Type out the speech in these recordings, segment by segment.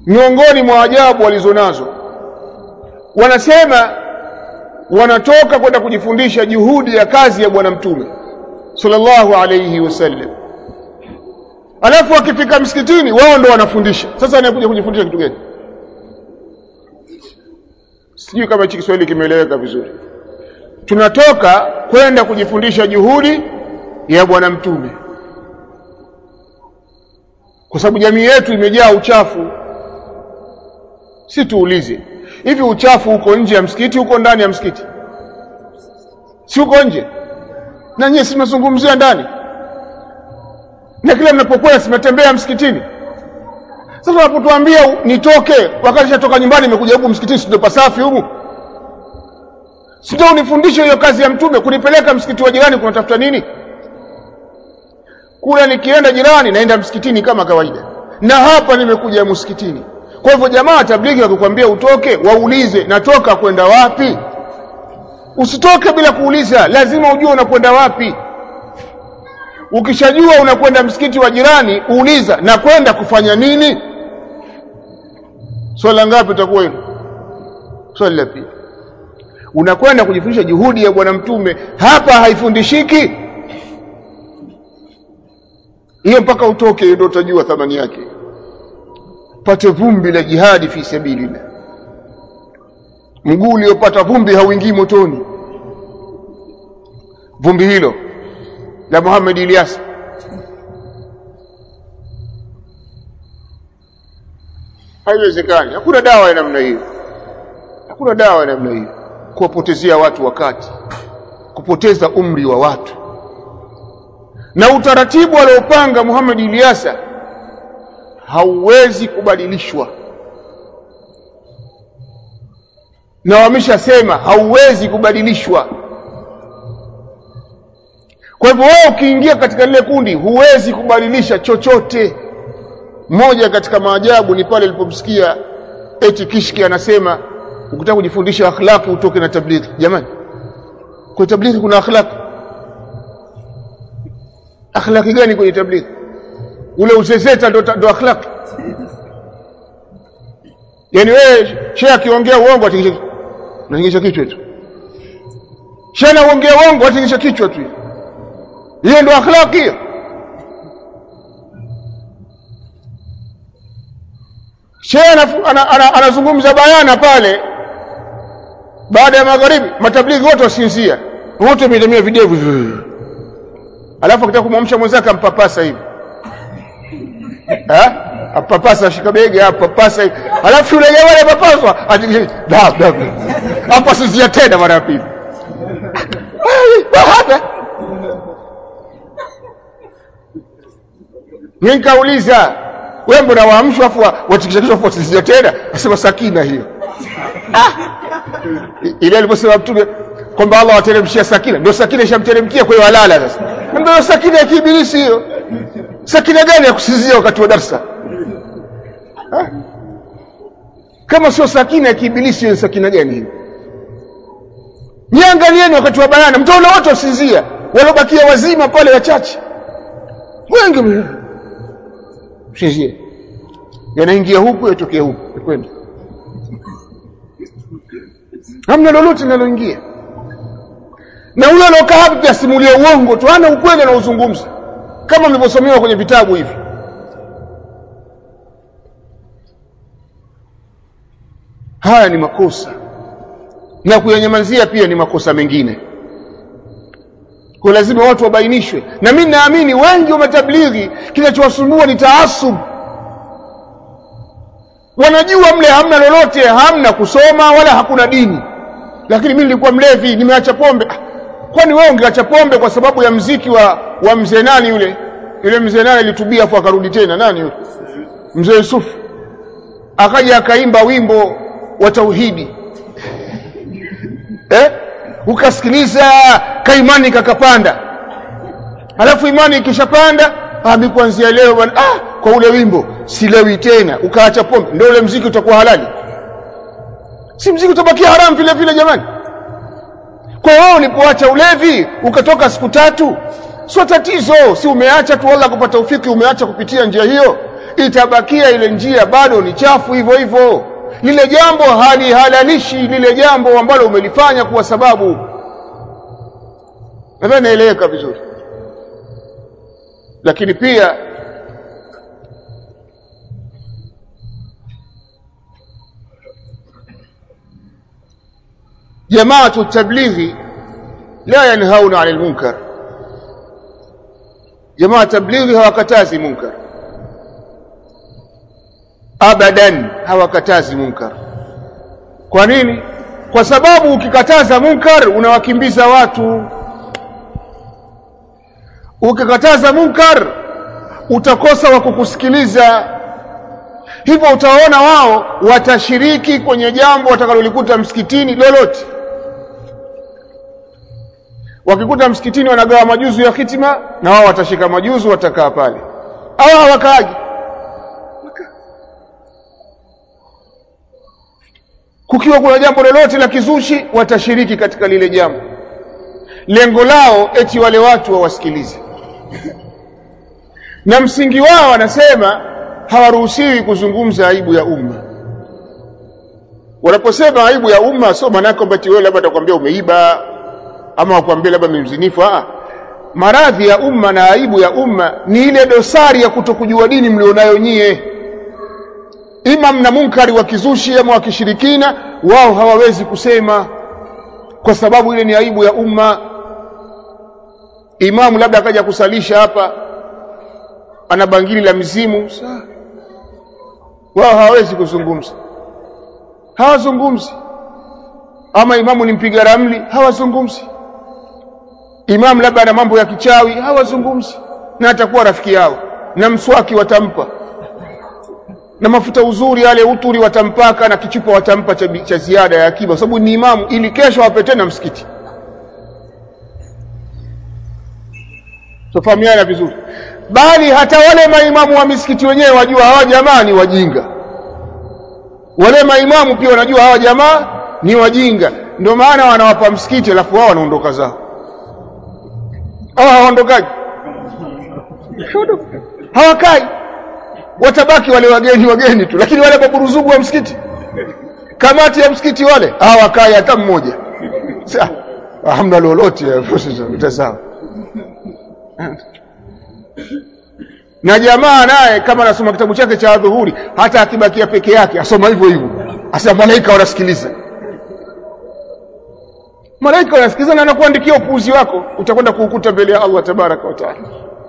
miongoni mwa ajabu walizonazo, wanasema wanatoka kwenda kujifundisha juhudi ya kazi ya bwana mtume sallallahu alayhi wasallam, alafu wakifika msikitini wao ndo wanafundisha. Sasa anakuja kujifundisha kitu gani? Sijui kama hichi Kiswahili kimeeleweka vizuri. Tunatoka kwenda kujifundisha juhudi ya bwana mtume, kwa sababu jamii yetu imejaa uchafu. Si tuulize, hivi uchafu uko nje ya msikiti, uko ndani ya msikiti? Si uko nje? Na nyinyi simezungumzia ndani, na kila mnapokuwa simetembea msikitini. Sasa unapotuambia nitoke wakati nishatoka nyumbani nimekuja huku msikitini, sio pasafi huku? Sio unifundishe hiyo kazi ya mtume, kunipeleka msikiti wa jirani kunatafuta nini? Kula nikienda jirani naenda msikitini kama kawaida, na hapa nimekuja msikitini. Kwa hivyo jamaa tablighi wakikwambia utoke, waulize natoka kwenda wapi. Usitoke bila kuuliza, lazima ujue unakwenda wapi. Ukishajua unakwenda msikiti wa jirani, uuliza na kwenda kufanya nini. Swala ngapi utakuwa hilo? Swali la pili. Unakwenda kujifundisha juhudi ya bwana mtume, hapa haifundishiki. Hiyo mpaka utoke ndio utajua thamani yake. Pate vumbi la jihadi fi sabilillah. Mguu uliopata vumbi hauingii motoni. Vumbi hilo la Muhammad Ilyas. Haiwezekani. Hakuna dawa ya namna hiyo. Hakuna dawa ya namna hiyo. Kuwapotezea watu wakati, kupoteza umri wa watu. Na utaratibu aliopanga Muhammad Ilyas hauwezi kubadilishwa, na wameshasema hauwezi kubadilishwa. Kwa hivyo wewe ukiingia katika lile kundi huwezi kubadilisha chochote. Moja katika maajabu ni pale nilipomsikia eti Kishki anasema ukitaka kujifundisha akhlaq utoke na tablighi. Jamani, kwa tablighi kuna akhlaq? Akhlaq gani kwenye tablighi? Ule uzezeta ndo akhlaq? Yani wewe shehe akiongea uongo atingisha kichwa tu. Shehe anaongea uongo atingisha kichwa tu. Hiyo ndo akhlaq hiyo? Shehe anazungumza bayana pale baada ya magharibi, matablighi wote wasinzia, wote wametemea videvu, alafu akitaka kumwamsha mwenzake ampapasa hivi, apapasa shikabege apapasa hivi, alafu yule jamaa anapapaswa ati hapa sinzia tena mara ya pili. Nikauliza, wewe mbona waamshwa afu watikisha kichwa afu sinzia tena? Asema sakina hiyo. Ile aliposema mtume kwamba Allah ateremshia sakina, ndio sakina ishamteremkia, kwa hiyo alala sasa. Ndio sakina ya kiibilisi hiyo. Sakina gani ya kusinzia wakati wa darasa? Kama sio sakina ya kiibilisi, ni sakina gani hiyo? Niangalieni wakati wa bayana, mtaona watu wasinzia, walobakia wazima pale wachache. Wengi sinzia. Yanaingia huku yatokea huku, kwenda. Hamna lolote linaloingia. Na yule alokaa hapo asimulia uongo tu, hana ukweli na uzungumza, kama mlivyosomewa kwenye vitabu hivi. Haya ni makosa, na kuyanyamazia pia ni makosa mengine. Kwa lazima watu wabainishwe. Na mimi naamini wengi wa matablighi kinachowasumbua ni taasub. Wanajua mle hamna lolote, hamna kusoma wala hakuna dini. Lakini mimi nilikuwa mlevi, nimeacha pombe. Kwani wewe ungeacha pombe kwa sababu ya mziki wa mzee nani yule? Yule mzee nani alitubia afu akarudi tena, nani yule? Mzee Yusuf. Akaja akaimba wimbo wa tauhidi. Ukasikiliza kaimani kakapanda. Alafu imani ikishapanda, mimi kuanzia leo bwana, kwa ule wimbo silewi tena, ukaacha pombe, ndio ule mziki utakuwa halali? Si mziki utabakia haramu vile vile jamani. Kwa hiyo ulipoacha ulevi ukatoka siku 3, sio tatizo, si umeacha tu, wala kupata ufiki umeacha kupitia njia hiyo. itabakia ile njia bado ni chafu hivyo hivyo. Lile jambo halalishi lile jambo ambalo umelifanya kwa sababu. Nadhani naeleweka vizuri. Lakini pia jamaatu tablighi la yanhauna 'anil munkar. Jamaa tablighi hawakatazi munkar abadan, hawakatazi munkar. Kwa nini? Kwa sababu ukikataza munkar unawakimbiza watu. Ukikataza munkar utakosa wa kukusikiliza. Hivyo utaona wao watashiriki kwenye jambo watakalolikuta msikitini lolote. Wakikuta msikitini wanagawa majuzu ya hitima, na wao watashika majuzu, watakaa pale. Au hawakaaji. Kukiwa kuna jambo lolote la kizushi, watashiriki katika lile jambo. Lengo lao eti wale watu wawasikilize. Na msingi wao wanasema hawaruhusiwi kuzungumza aibu ya umma. Wanaposema aibu ya umma, sio maana kwamba eti wewe labda atakwambia umeiba ama wakwambia labda mzinifu. Maradhi ya umma na aibu ya umma ni ile dosari ya kutokujua dini mlionayo nyie. Ima mna munkari wa kizushi ama wa kishirikina, wao hawawezi kusema kwa sababu ile ni aibu ya umma. Imamu labda akaja kusalisha hapa ana bangili la mizimu, wao hawawezi kuzungumza, hawazungumzi. Ama imamu ni mpiga ramli, hawazungumzi. Imamu labda ana mambo ya kichawi, hawazungumzi. Na atakuwa rafiki yao, na mswaki watampa, na mafuta uzuri yale uturi watampaka, na kichupa watampa cha ziada ya akiba, sababu ni imamu, ili kesho wapete na msikiti. Tufahamiana vizuri. Bali hata wale maimamu wa misikiti wenyewe wajua hawa jamaa ni wajinga. Wale maimamu pia wanajua hawa jamaa ni wajinga, ndio maana wanawapa msikiti alafu wao wanaondoka zao. Hawaondokaji, hawakai, watabaki wale wageni tu. Lakini wale baburuzugu wa msikiti, kamati ya msikiti, wale hawakai hata mmoja. Sasa hamna lolote mtazao. Na jamaa naye kama anasoma kitabu chake cha Dhuhuri, hata akibakia peke yake asoma hivyo hivyo, asa malaika wanasikiliza. Malaika wanasikiliza na anakuandikia upuuzi wako, utakwenda kuukuta mbele ya Allah tabaraka wa taala.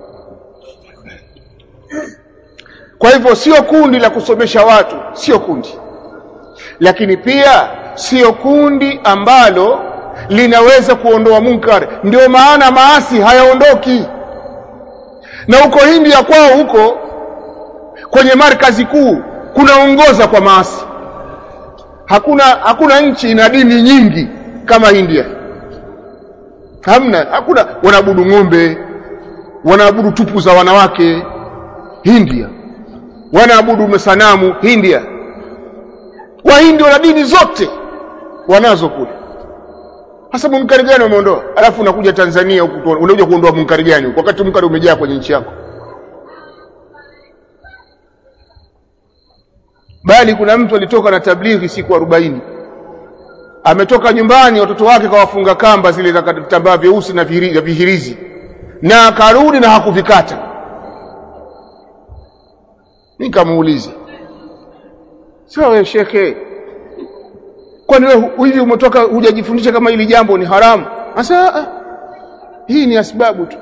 Kwa hivyo sio kundi la kusomesha watu, sio kundi. Lakini pia sio kundi ambalo linaweza kuondoa munkar. Ndio maana maasi hayaondoki. Na huko India kwao huko kwenye markazi kuu kunaongoza kwa maasi. Hakuna nchi ina dini nyingi kama India. Hakuna. Wanaabudu ng'ombe, wanaabudu tupu za wanawake India, wanaabudu masanamu India. Wahindi wana dini zote wanazo kule. Hasa munkari gani wameondoa? Alafu unakuja Tanzania huku unakuja kuondoa munkari gani wakati munkari umejaa kwenye nchi yako? Bali kuna mtu alitoka na tablighi siku 40. Ametoka nyumbani, watoto wake kawafunga kamba zile za vitambaa vyeusi na vihirizi, na akarudi na hakuvikata. Nikamuuliza, sawa wewe shekhe, kwani wewe hivi umetoka hujajifundisha kama hili jambo ni haramu? Asa hii ni asbabu tu.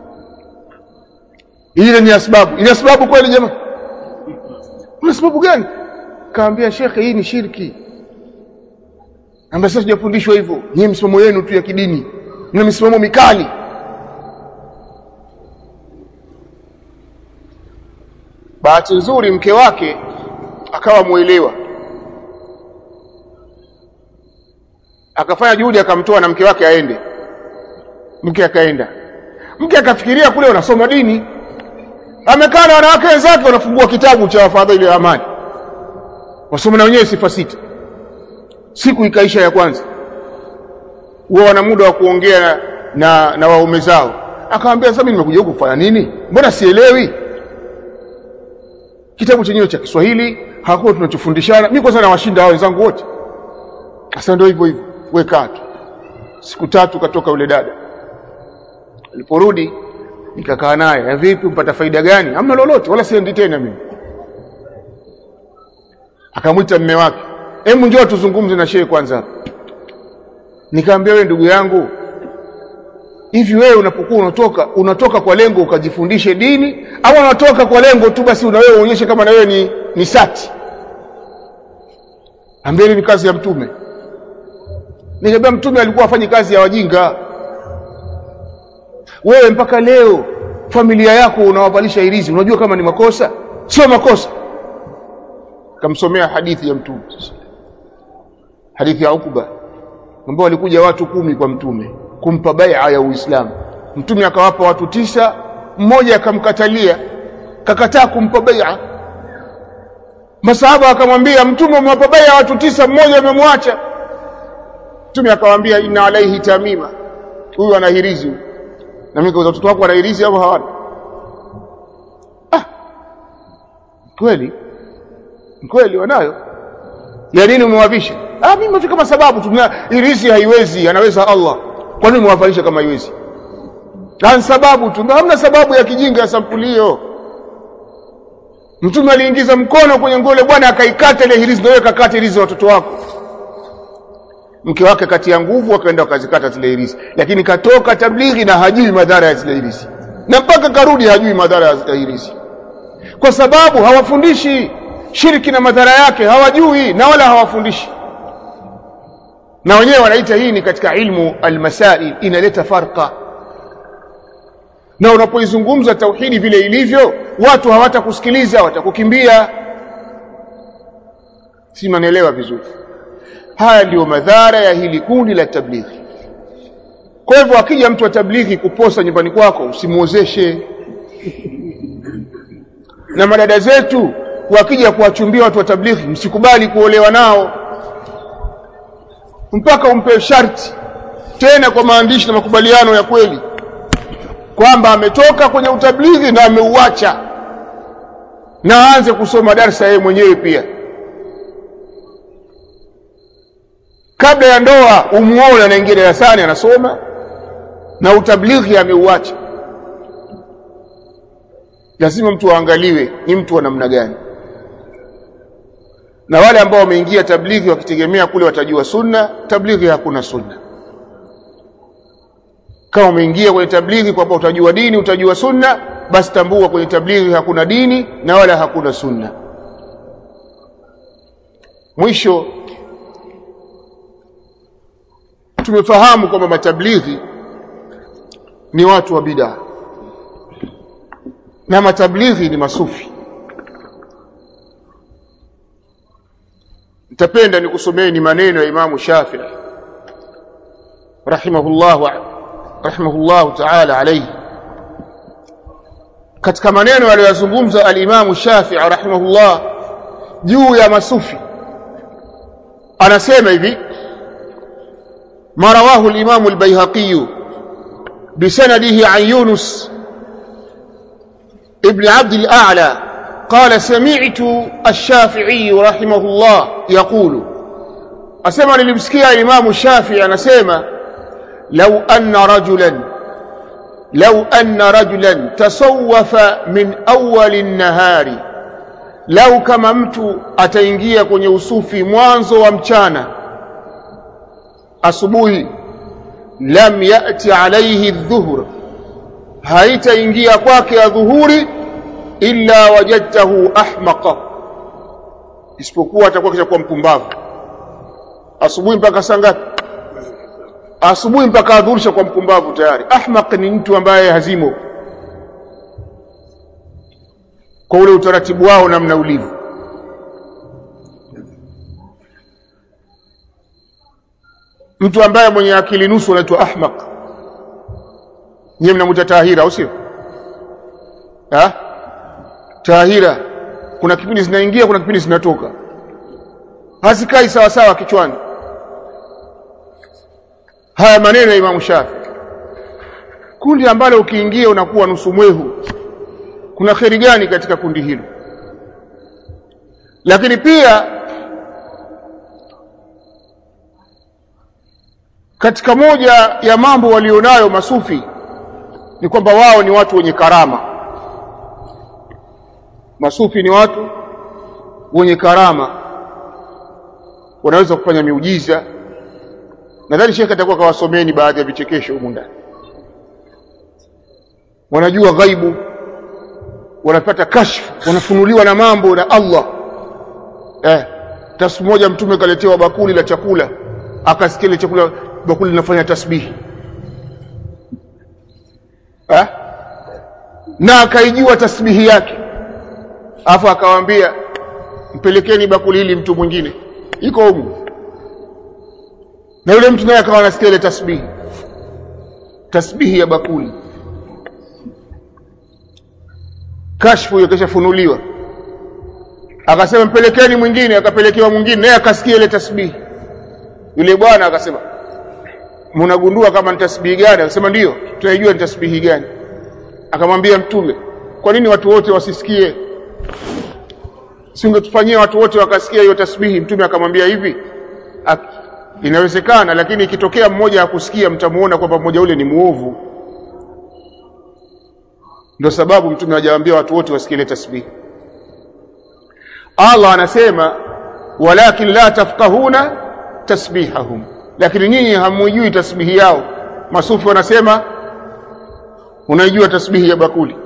Ile ni asbabu. Ile asbabu kweli jamaa? Una sababu gani? Kaambia shekhe, hii ni shirki. Ambaye sasa hujafundishwa hivyo. Nyinyi msimamo yenu tu ya kidini, na msimamo mikali. Bahati nzuri mke wake akawa muelewa, akafanya juhudi akamtoa na mke wake aende. Mke akaenda. Mke akafikiria kule wanasoma dini, amekaa na wanawake wenzake wanafungua kitabu cha wafadhili wa amani, wasoma na wenyewe sifa 6. Siku ikaisha ya kwanza, wao wana muda wa kuongea na waume zao. Akamwambia, sasa mimi nimekuja huku kufanya nini? Mbona sielewi? kitabu chenyewe cha Kiswahili, hakuna tunachofundishana. Mimi kwanza nawashinda hao wenzangu wote. Sasa ndio hivyo hivyo, weka tu. Siku 3 katoka yule dada. Aliporudi nikakaa naye, vipi, mpata faida gani? Hamna lolote, wala siendi tena mimi. Akamwita mume wake, hebu njoo tuzungumze na shehe kwanza. Nikamwambia, wewe ndugu yangu, hivi wewe unapokuwa unatoka kwa lengo ukajifundishe dini, au unatoka kwa lengo tu basi una wewe uonyeshe kama na wewe ni sati? Ambeni ni kazi ya mtume. Nikamwambia, mtume alikuwa afanye kazi ya wajinga. Wewe mpaka leo familia yako unawavalisha irizi, unajua kama ni makosa? Sio makosa. Kamsomea hadithi ya mtume, hadithi ya Ukba, ambao walikuja watu 10 kwa mtume kumpa bai'a ya Uislamu. Mtume akawapa watu 9, mmoja akamkatalia, kakataa kumpa bai'a. Masahaba akamwambia, mtume umewapa bai'a watu 9, mmoja amemwacha. Mtume akamwambia, inna alaihi tamima, huyu ana hirizi. Na mimi kwa watoto wako wana hirizi au hawana? Kweli wanayo. Ya nini umewavisha? Mimi tu kama sababu tu, hirizi haiwezi, anaweza Allah. Kwa nini umewavalisha kama haiwezi? Ni sababu tu, hamna sababu ya kijinga ya sampulio. Mtume aliingiza mkono kwenye ngole bwana, akaikata ile hirizi, na wewe kakata hirizi watoto wako. Mke wake kati ya nguvu akaenda akazikata zile hirizi, lakini katoka tablighi na hajui madhara ya zile hirizi, na mpaka karudi hajui madhara ya zile hirizi, kwa sababu hawafundishi shirki na madhara yake, hawajui na wala hawafundishi. Na wenyewe wanaita hii ni katika ilmu almasail, inaleta farqa. Na unapoizungumza tauhidi vile ilivyo, watu hawatakusikiliza, watakukimbia. Si mnaelewa vizuri? Haya ndio madhara ya hili kundi la tablighi. Kwa hivyo akija mtu wa tablighi kuposa nyumbani kwako, usimuozeshe. Na madada zetu wakija kuwachumbia watu wa tablighi, msikubali kuolewa nao, mpaka umpe sharti, tena kwa maandishi na makubaliano ya kweli, kwamba ametoka kwenye utablighi na ameuacha, na aanze kusoma darasa yeye mwenyewe pia. Kabla ya ndoa umuone anaingia darasani anasoma, na utablighi ameuacha. Lazima mtu aangaliwe ni mtu wa namna gani. Na wale ambao wameingia tablighi wakitegemea kule watajua sunna, tablighi hakuna sunna. Kama umeingia kwenye tablighi kwamba utajua dini, utajua sunna, basi tambua kwenye tablighi hakuna dini na wala hakuna sunna. Mwisho, tumefahamu kwamba matablighi ni watu wa bid'a, na matablighi ni masufi. Nitapenda nikusomeni maneno ya Imam Shafi'i rahimahullah ta'ala alayhi. Katika maneno aliyozungumza al-Imam Shafi'i rahimahullah juu ya masufi, anasema hivi: ما رواه الإمام البيهقي بسنده عن يونس ابن عبد الأعلى قال: سمعت الشافعي رحمه الله يقول، أسمع للمسكية الإمام الشافعي أنسمع: لو أن رجلا تصوف من أول النهار، لو كما mtu ataingia kwenye usufi mwanzo wa mchana, asubuhi, lam yati alayhi adh-dhuhr, haitaingia kwake adhuhuri, illa wajadtahu ahmaqa, isipokuwa atakuwa kishakuwa mpumbavu. Asubuhi mpaka saa ngapi? Asubuhi mpaka adhuhuri kwa mpumbavu tayari. Ahmaq ni mtu ambaye hazimo, kwa ule utaratibu wao namna ulivyo. Mtu ambaye mwenye akili nusu anaitwa ahmaq. Nyinyi mnamuita tahira au sio? Tahira, kuna kipindi zinaingia, kuna kipindi zinatoka, hazikai sawa sawa kichwani. Haya maneno ya Imam Shafi'i. Kundi ambalo ukiingia unakuwa nusu mwehu, kuna kheri gani katika kundi hilo? Lakini pia katika moja ya mambo walionayo masufi ni kwamba wao ni watu wenye karama. Masufi ni watu wenye karama, wanaweza kufanya miujiza. Nadhani Sheikh atakuwa kawasomeni baadhi ya vichekesho huko ndani. Wanajua ghaibu, wanapata kashfu, wanafunuliwa na mambo na Allah. Siku moja mtume kaletewa bakuli la chakula, akasikia ile chakula bakuli linafanya tasbihi. Na akaijua tasbihi yake. Afu akawaambia mpelekeni bakuli hili mtu mwingine, iko huko. Na yule mtu naye akawa anasikia ile tasbihi ya bakuli. Kashfu yakishafunuliwa, akasema mpelekeni mwingine, akapelekewa mwingine, naye akasikia ile tasbihi. Yule bwana akasema mnagundua kama ni tasbihi gani? Akasema ndio, tunajua ni tasbihi gani. Akamwambia mtume, kwa nini watu wote wasisikie? Si ungetufanyia watu wote wakasikia hiyo tasbihi? Mtume akamwambia hivi, inawezekana, lakini ikitokea mmoja hakusikia, mtamuona kwamba mmoja ule ni muovu. Ndio sababu mtume hajawaambia watu wote wasikie ile tasbihi. Allah anasema walakin la tafqahuna tasbihahum, lakini nyinyi hamujui tasbihi yao. Masufi wanasema unajua tasbihi ya bakuli.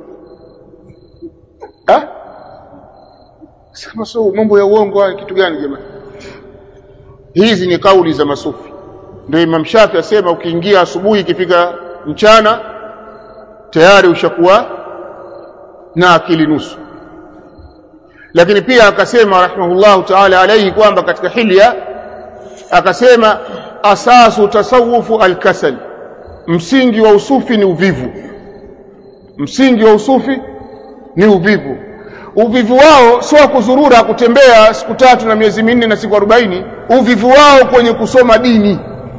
Sema mambo ya uongo haya, kitu gani jamani? Hizi ni kauli za masufi. Ndio Imam Shafi asema ukiingia asubuhi, ikifika mchana tayari ushakuwa na akili nusu. Lakini pia akasema rahimahullahu ta'ala alayhi kwamba katika hilya akasema asasu tasawufu al-kasal, msingi wa usufi ni uvivu. Msingi wa usufi ni uvivu. Uvivu wao sio kuzurura, kutembea siku 3 na miezi 4 na siku 40. Uvivu wao kwenye kusoma dini.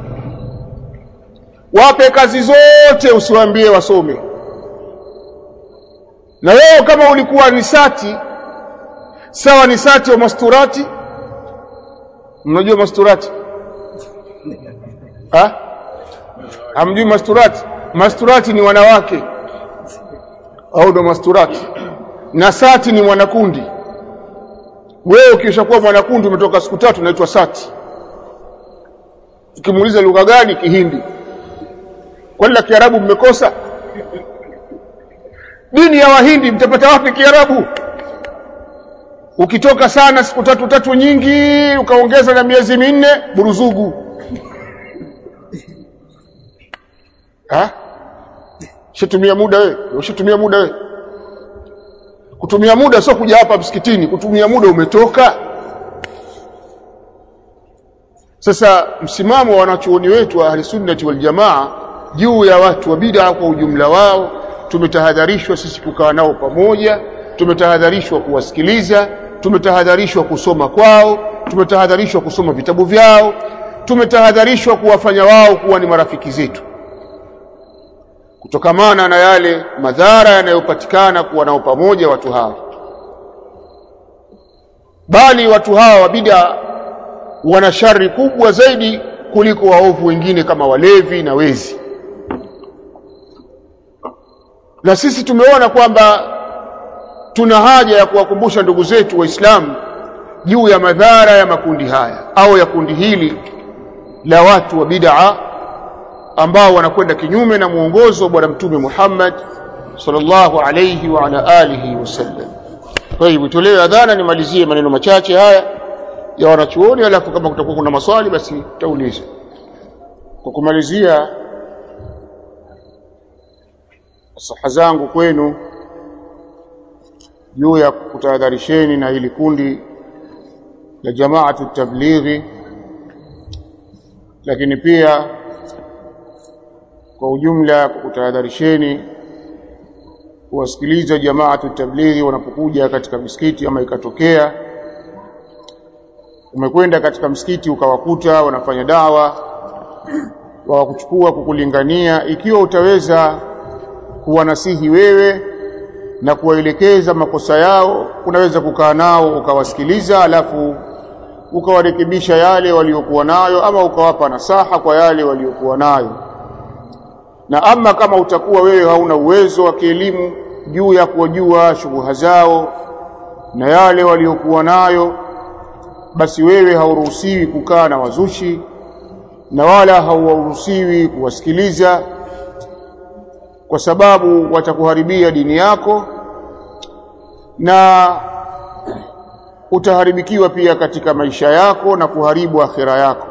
Wape kazi zote, usiwaambie wasome. Na wewe kama ulikuwa ni sati, sawa ni sati wa masturati. Mnajua masturati? Hamjui masturati? Masturati ni wanawake, au ndo masturati. Na sati ni mwanakundi. Wewe ukishakuwa mwanakundi umetoka siku 3 unaitwa sati. Ukimuuliza lugha gani? Kihindi. Kwani la Kiarabu mmekosa? Dini ya Wahindi mtapata wapi Kiarabu? Ukitoka sana siku 3 nyingi, ukaongeza na miezi 4, buruzugu. Ushatumia muda wewe. Kutumia muda sio kuja hapa msikitini, kutumia muda umetoka. Sasa msimamo wa wanachuoni wetu wa Ahlusunnah wal Jamaa juu ya watu wa bid'a kwa ujumla wao, tumetahadharishwa sisi kukaa nao pamoja, tumetahadharishwa kuwasikiliza, tumetahadharishwa kusoma kwao, tumetahadharishwa kusoma vitabu vyao, tumetahadharishwa kuwafanya wao kuwa ni marafiki zetu, kutokamana na yale madhara yanayopatikana kuwa nao pamoja watu hawa. Bali watu hawa wa bid'a wana shari kubwa zaidi kuliko waovu wengine kama walevi na wezi. Na sisi tumeona kwamba tuna haja ya kuwakumbusha ndugu zetu Waislamu juu ya madhara ya makundi haya, au ya kundi hili la watu wa bid'a ambao wanakwenda kinyume na muongozo wa Bwana Mtume Muhammad sallallahu alayhi wa ala alihi wasallam. Kwa hivyo tolewe adhana, nimalizie maneno machache haya ya wanachuoni, alafu kama kutakuwa kuna maswali basi taulize. Kwa kumalizia, saha zangu kwenu juu ya kutahadharisheni na hili kundi la Jamaatu Tablighi, lakini pia kwa ujumla kutahadharisheni kuwasikiliza Jamaatu Tablighi wanapokuja katika misikiti. Ama ikatokea umekwenda katika msikiti ukawakuta wanafanya dawa, wakakuchukua kukulingania, ikiwa utaweza kuwanasihi wewe na kuwaelekeza makosa yao, unaweza kukaa nao ukawasikiliza, alafu ukawarekebisha yale waliokuwa nayo, ama ukawapa nasaha kwa yale waliokuwa nayo. Na ama kama utakuwa wewe hauna uwezo wa kielimu juu ya kujua shubuha zao na yale waliokuwa nayo, basi wewe hauruhusiwi kukaa na wazushi na wala hauruhusiwi kuwasikiliza, kwa sababu watakuharibia dini yako na utaharibikiwa pia katika maisha yako na kuharibu akhira yako.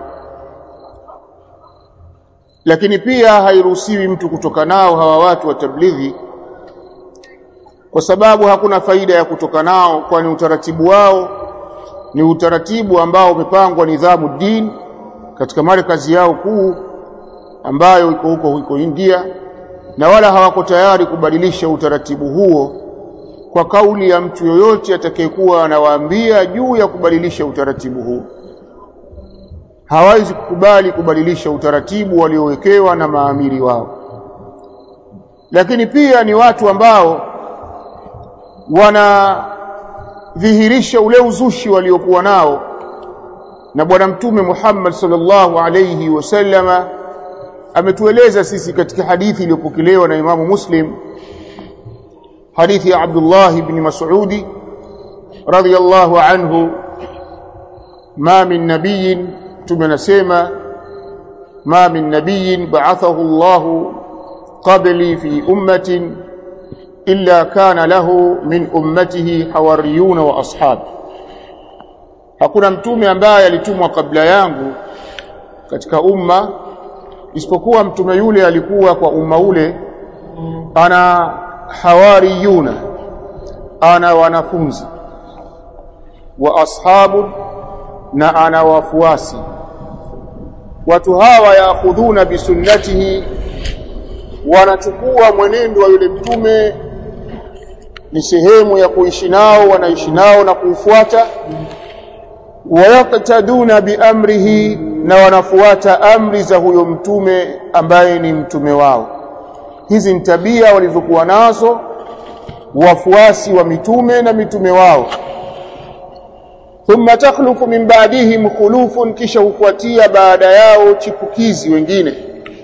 Lakini pia hairuhusiwi mtu kutoka nao hawa watu wa tablighi, kwa sababu hakuna faida ya kutoka nao, kwani utaratibu wao ni utaratibu ambao umepangwa nidhamu dini katika markazi yao kuu ambayo iko huko India, na wala hawako tayari kubadilisha utaratibu huo kwa kauli ya mtu yoyote atakayekuwa anawaambia juu ya kubadilisha utaratibu huo. Hawezi kukubali kubadilisha utaratibu waliowekewa na maamiri wao. Lakini pia ni watu ambao wanadhihirisha ule uzushi waliokuwa nao, na Bwana Mtume Muhammad sallallahu alayhi wasallama ametueleza sisi katika hadithi iliyopokelewa na Imamu Muslim, hadithi ya Abdullah ibn Mas'ud radhiyallahu anhu, ma min nabiyyin, tumenasema ma min nabiyyin ba'athahu Allah qabli fi ummatin illa kana lahu min ummatihi hawariyun wa ashab. Hakuna mtume ambaye alitumwa kabla yangu katika umma isipokuwa mtume yule alikuwa kwa umma ule ana hawariyuna, ana wanafunzi, wa ashabu, na ana wafuasi. Watu hawa yaakhudhuna bisunnatihi, wanachukua mwenendo wa yule mtume, ni sehemu ya kuishi nao, wanaishi nao na kuufuata. Wayaktaduna biamrihi, na wanafuata amri za huyo mtume ambaye ni mtume wao. Hizi ni tabia walizokuwa nazo wafuasi wa mitume na mitume wao. Thumma takhlufu min ba'dihim khulufun, kisha hufuatia baada yao chipukizi wengine.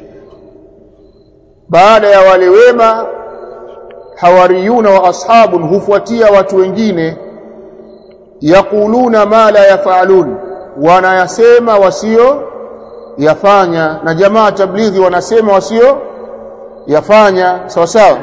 Baada ya wale wema hawariyuna wa ashabun, hufuatia watu wengine yaquluna ma la yafalun, wanayasema wasio yafanya. Na jamaa tablighi wanasema wasio yafanya, sawa sawa.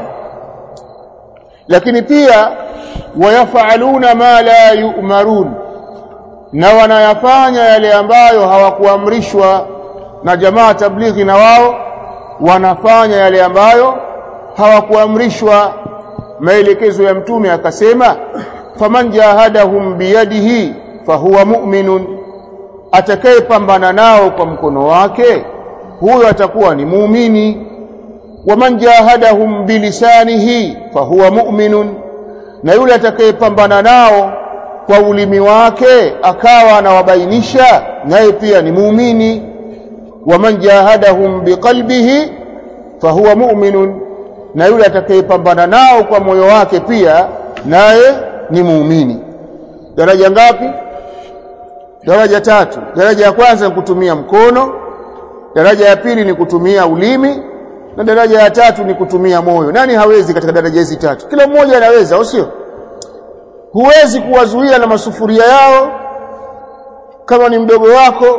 Lakini pia wayafaluna ma la yu'marun, na wanayafanya yale ambayo hawakuamrishwa na jamaa tablighi, na wao wanafanya yale ambayo hawakuamrishwa. Maelekezo ya mtume akasema, faman jahadahum biyadihi fahuwa mu'minun, atakayepambana nao kwa mkono wake huyo atakuwa ni muumini. Waman jahadahum bilisanihi fahuwa mu'minun, na yule atakayepambana nao kwa ulimi wake akawa anawabainisha, naye pia ni muumini. Waman jahadahum biqalbihi fahuwa mu'minun, na yule atakayepambana nao kwa moyo wake pia naye ni muumini. Daraja ngapi? Daraja tatu. Daraja ya kwanza ni kutumia mkono, daraja ya pili ni kutumia ulimi, na daraja ya tatu ni kutumia moyo. Nani hawezi katika daraja hizi tatu? Kila mmoja anaweza, au sio? Huwezi kuwazuia na masufuria yao kama ni mdogo wako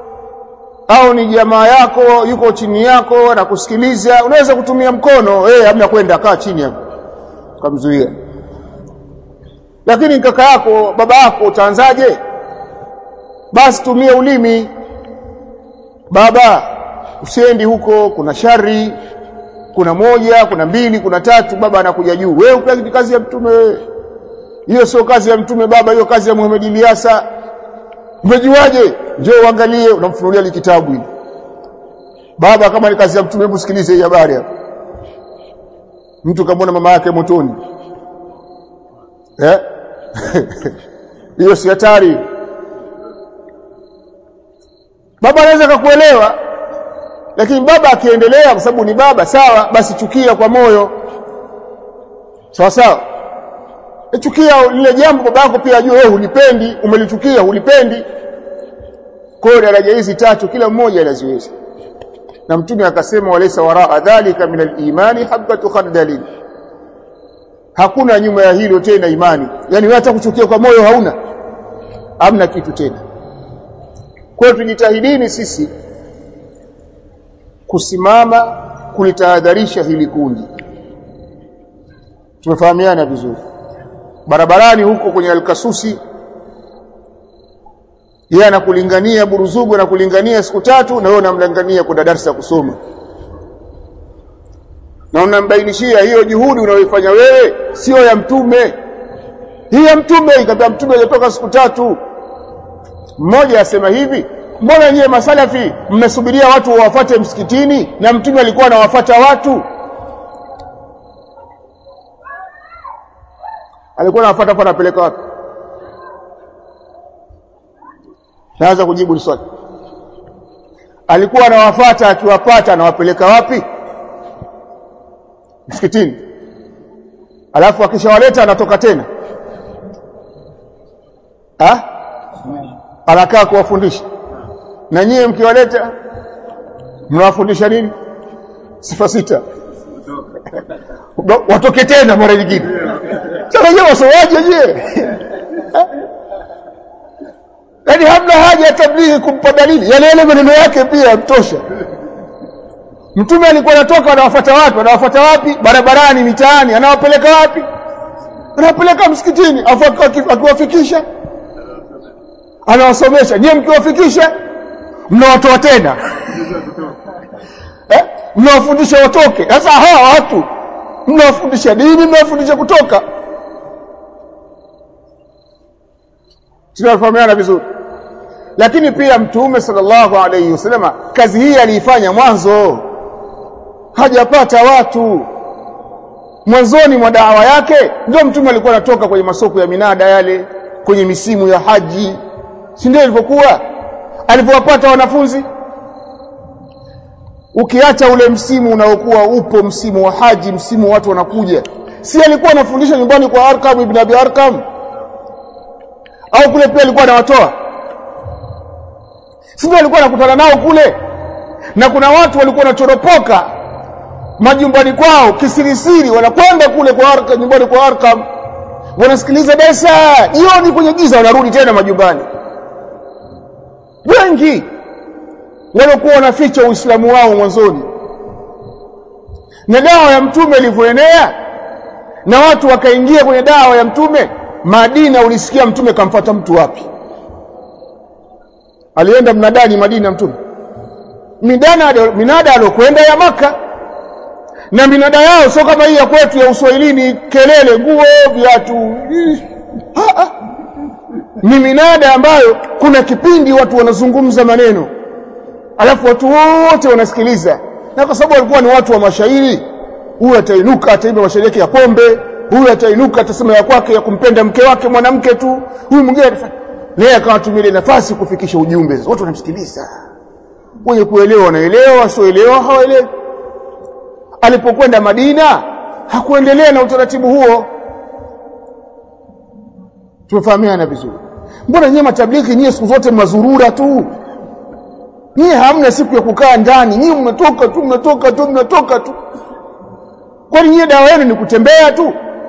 au ni jamaa yako yuko chini yako anakusikiliza. Unaweza kutumia mkono, hamna kwenda kaa chini hapo kumzuia. Lakini kaka yako, baba yako, utaanzaje? Basi tumia ulimi. Baba, usiendi huko, kuna shari, kuna moja, kuna mbili, kuna tatu. Baba anakuja juu, wewe upaki kazi ya mtume wewe. Hiyo sio kazi ya mtume baba, hiyo kazi ya Muhammad Ilyasa. Umejuaje? Njoo uangalie, unamfunulia kitabu hili. Baba, kama ni kazi ya mtume, hebu sikilize hii habari hapa. Mtu kamwona mama yake motoni. Hiyo si hatari? Baba anaweza kukuelewa, lakini baba akiendelea, kwa sababu ni baba, sawa, basi chukia kwa moyo. Sawa sawa. chukia lile jambo, babako pia ajue wewe hulipendi, umelichukia hulipendi. Kwa daraja hizi tatu kila mmoja anaziweza. Na Mtume akasema walaysa waraa dhalika min al-imani habatu khardalin, hakuna nyuma ya hilo tena imani. Yani wewe hata kuchukia kwa moyo hauna, hamna kitu tena. Kwa hiyo tujitahidini sisi kusimama kulitahadharisha hili kundi. Tumefahamiana vizuri. Barabarani huko kwenye Al-Kasusi yeye anakulingania Buruzugu na kulingania siku 3 na wewe unamlingania kwa darasa kusoma. Na unambainishia hiyo juhudi unayoifanya wewe sio ya Mtume. Hii ya Mtume, ikabia Mtume alitoka siku 3. Mmoja asema hivi, mbona nyie masalafi mnasubiria watu wawafuate msikitini na Mtume alikuwa anawafuata watu? Alikuwa anawafuata hapa, anapeleka wapi? Naweza kujibu swali. Alikuwa anawafuata, akiwapata anawapeleka wapi? Msikitini. Alafu akishawaleta anatoka tena. Anakaa kuwafundisha. Na nyie mkiwaleta mnawafundisha nini? Sifa 6. Watoke tena mara nyingine. Sasa je, wasowaje je? Yaani hamna haja ya tablighi kumpa dalili. Yale maneno yake pia yatosha. Mtume alikuwa anatoka anawafuata watu, anawafuata wapi? Barabarani, mitaani, anawapeleka wapi? Anawapeleka msikitini, akiwafikisha anawasomesha. Je, mkiwafikisha mnawatoa tena? Mnawafundisha watoke. Sasa hawa watu mnawafundisha dini, mnawafundisha kutoka. Tunafahamiana vizuri. Lakini pia Mtume sallallahu alayhi wasallam kazi hii aliifanya mwanzo, hajapata watu. Mwanzoni mwa dawa yake ndio Mtume alikuwa anatoka kwenye masoko ya minada yale, kwenye misimu ya haji. Si ndio ilivyokuwa? Alipowapata wanafunzi, ukiacha ule msimu unaokuwa upo, msimu wa haji, msimu watu wanakuja, si alikuwa anafundisha nyumbani kwa Arkam ibn Abi Arkam? Au kule pia alikuwa anawatoa? Sio alikuwa anakutana nao kule? Na kuna watu walikuwa wanachoropoka majumbani kwao kisirisiri, wanakwenda kule kwa Arkam, nyumbani kwa Arkam, wanasikiliza darasa, jioni kwenye giza wanarudi tena majumbani. Wengi walikuwa wanaficha Uislamu wao mwanzoni. Na dawa ya Mtume ilivyoenea na watu wakaingia kwenye dawa ya Mtume, Madina ulisikia Mtume kamfuata mtu wapi? Alienda mnadani Madina Mtume? Minada alokwenda ya Maka. Na minada yao sio kama hii ya kwetu ya Uswahilini, kelele, nguo, viatu. Ni minada ambayo kuna kipindi watu wanazungumza maneno, alafu watu wote wanasikiliza. Na kwa sababu walikuwa ni watu wa mashairi, huyu atainuka ataimba mashairi yake ya pombe, huyu atainuka atasema ya kwake ya kumpenda mke wake mwanamke tu, huyu mwingine naye akawatumia nafasi kufikisha ujumbe. Watu wanamsikiliza, wenye kuelewa wanaelewa, wasioelewa hawaelewi. Alipokwenda Madina hakuendelea na utaratibu huo. Tumefahamiana vizuri. Mbona nyinyi matablighi nyinyi siku zote mazurura tu? Nyinyi hamna siku ya kukaa ndani, nyinyi mnatoka tu. Kwani nyinyi dawa yenu ni kutembea tu?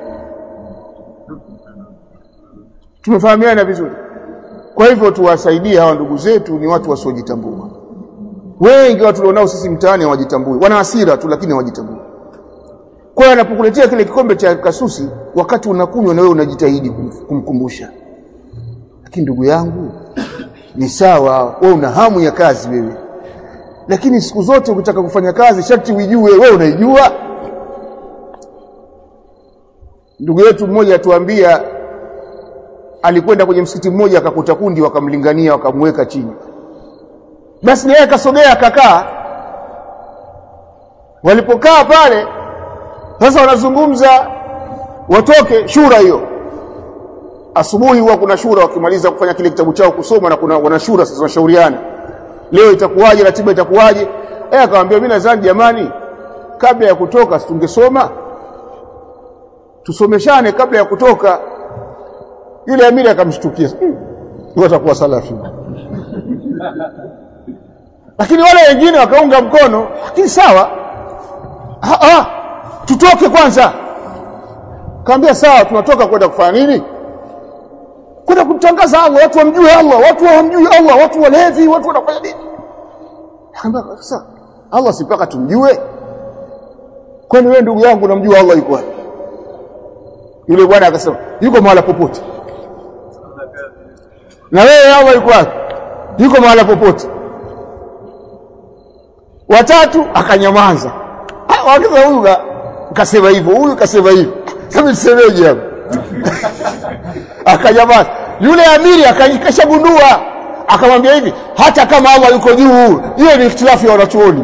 Tumefahamiana vizuri. Kwa hivyo tuwasaidie hawa ndugu zetu, ni watu wasiojitambua. Wengi watu walionao sisi mtaani hawajitambui. Wana hasira tu lakini hawajitambui. Kwa hiyo anapokuletea kile kikombe cha Kasusi, wakati unakunywa na wewe unajitahidi kumkumbusha. Lakini ndugu yangu, ni sawa, wewe una hamu ya kazi wewe. Lakini siku zote ukitaka kufanya kazi sharti uijue, wewe unaijua. Ndugu yetu mmoja atuambia alikwenda kwenye msikiti mmoja akakuta kundi, wakamlingania, wakamweka chini. Basi yeye akasogea akakaa. Walipokaa pale sasa wanazungumza watoke shura hiyo. Asubuhi huwa kuna shura, wakimaliza kufanya kile kitabu chao kusoma, na kuna wana shura sasa wanashauriana. Leo itakuwaje, ratiba itakuwaje? Akamwambia mimi nadhani jamani, kabla ya kutoka tungesoma, tusomeshane kabla ya kutoka. Yule amiri akamshtukia, watakuwa salafi. Lakini wale wengine wakaunga mkono, lakini sawa, tutoke kwanza. Kaambia sawa, tunatoka kwenda kufanya nini? Kwenda kutangaza Allah, watu wamjue Allah, watu hawamjui Allah, watu walevi, watu wanafanya nini? Kaambia sasa Allah si mpaka tumjue? Kwani wewe ndugu yangu unamjua Allah yuko wapi? Yule bwana akasema yuko mahala popote. Na wewe Allah yuko wapi? Yuko mahala popote. Watatu akanyamaza. Wakati huyu kasema hivyo, huyu kasema hivyo. Sasa nisemeje hapo? Akanyamaza. Yule amiri akashagundua, akamwambia hivi, hata kama Allah yuko juu, hiyo ni ikhtilafu ya wanachuoni.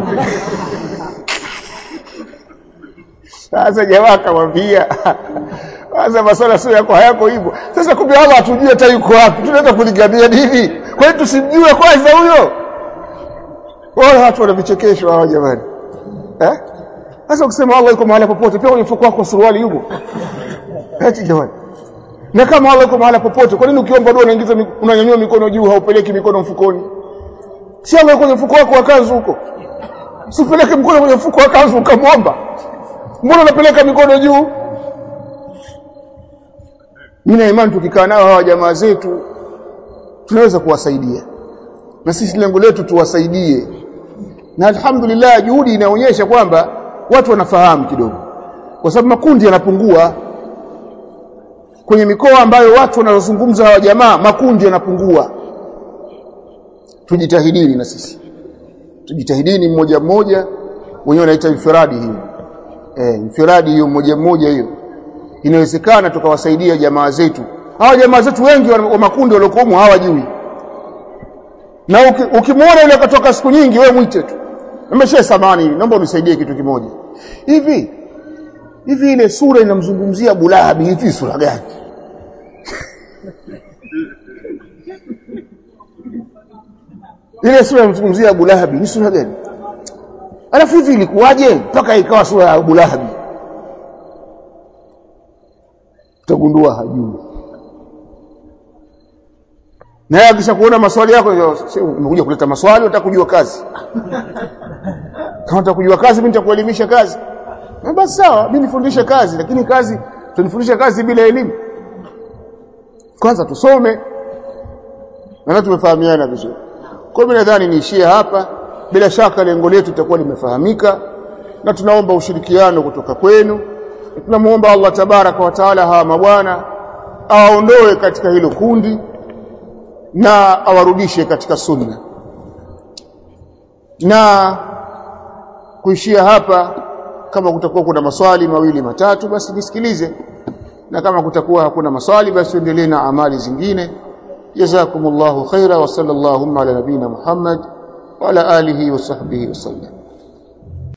Sasa jamaa akamwambia, sasa masuala sio yako, hayako hivyo. Sasa kumbe Allah atujue hata yuko wapi. Tunaweza kulingania nini? Kwa hiyo tusimjue kwanza huyo. Wala watu wana vichekesho hao jamani. Sasa ukisema Allah yuko mahali popote, pia kwenye mfuko wako suruali yuko. Eti jamani. Na kama Allah yuko mahali popote, kwa nini ukiomba dua unaingiza unanyanyua mikono juu, haupeleki mikono mfukoni? Si Allah yuko kwenye mfuko wako wa kanzu huko. Usipeleke mkono kwenye mfuko wa kanzu ukamwomba. Mbona unapeleka mikono juu? Mimi na imani tukikaa nao hawa jamaa zetu tunaweza kuwasaidia. Na sisi lengo letu tuwasaidie. Na alhamdulillah juhudi inaonyesha kwamba watu wanafahamu kidogo. Kwa sababu makundi yanapungua. Kwenye mikoa ambayo watu wanazungumza hawa jamaa, makundi yanapungua. Tujitahidini na sisi. Tujitahidini mmoja mmoja, wenyewe wanaita infiradi hiyo. Infiradi hiyo mmoja mmoja hiyo. Inawezekana tukawasaidia jamaa zetu. Hawa jamaa zetu wengi wa makundi waliokuwa hawajui. Na ukimuona yule katoka siku nyingi, wewe mwite tu. Nimesha samani, naomba unisaidie kitu kimoja. Hivi ile sura inamzungumzia Abu Lahab, hivi sura gani? Ile sura inamzungumzia Abu Lahab, ni sura gani? Alafu hivi ilikuwaje mpaka ikawa sura ya Abu Lahab? Utagundua hajui. Na akisha kuona maswali yako, umekuja kuleta maswali, utakujua kazi. Kama utakujua kazi, mimi nitakuelimisha kazi. Na basi sawa, mimi nifundishe kazi, lakini kazi tunifundisha kazi bila elimu. Kwanza tusome. Na tumefahamiana vizuri. Kwa mimi nadhani niishie hapa. Bila shaka lengo letu litakuwa limefahamika, na tunaomba ushirikiano kutoka kwenu. Tunamuomba Allah tabaraka wa taala hawa mabwana aondoe katika hilo kundi na awarudishe katika sunna. Na kuishia hapa, kama kutakuwa kuna maswali mawili matatu basi nisikilize, na kama kutakuwa hakuna maswali basi endelee na amali zingine. Jazakumullahu khaira wa sallallahu ala nabina Muhammad wa ala alihi wa sahbihi wa sallam.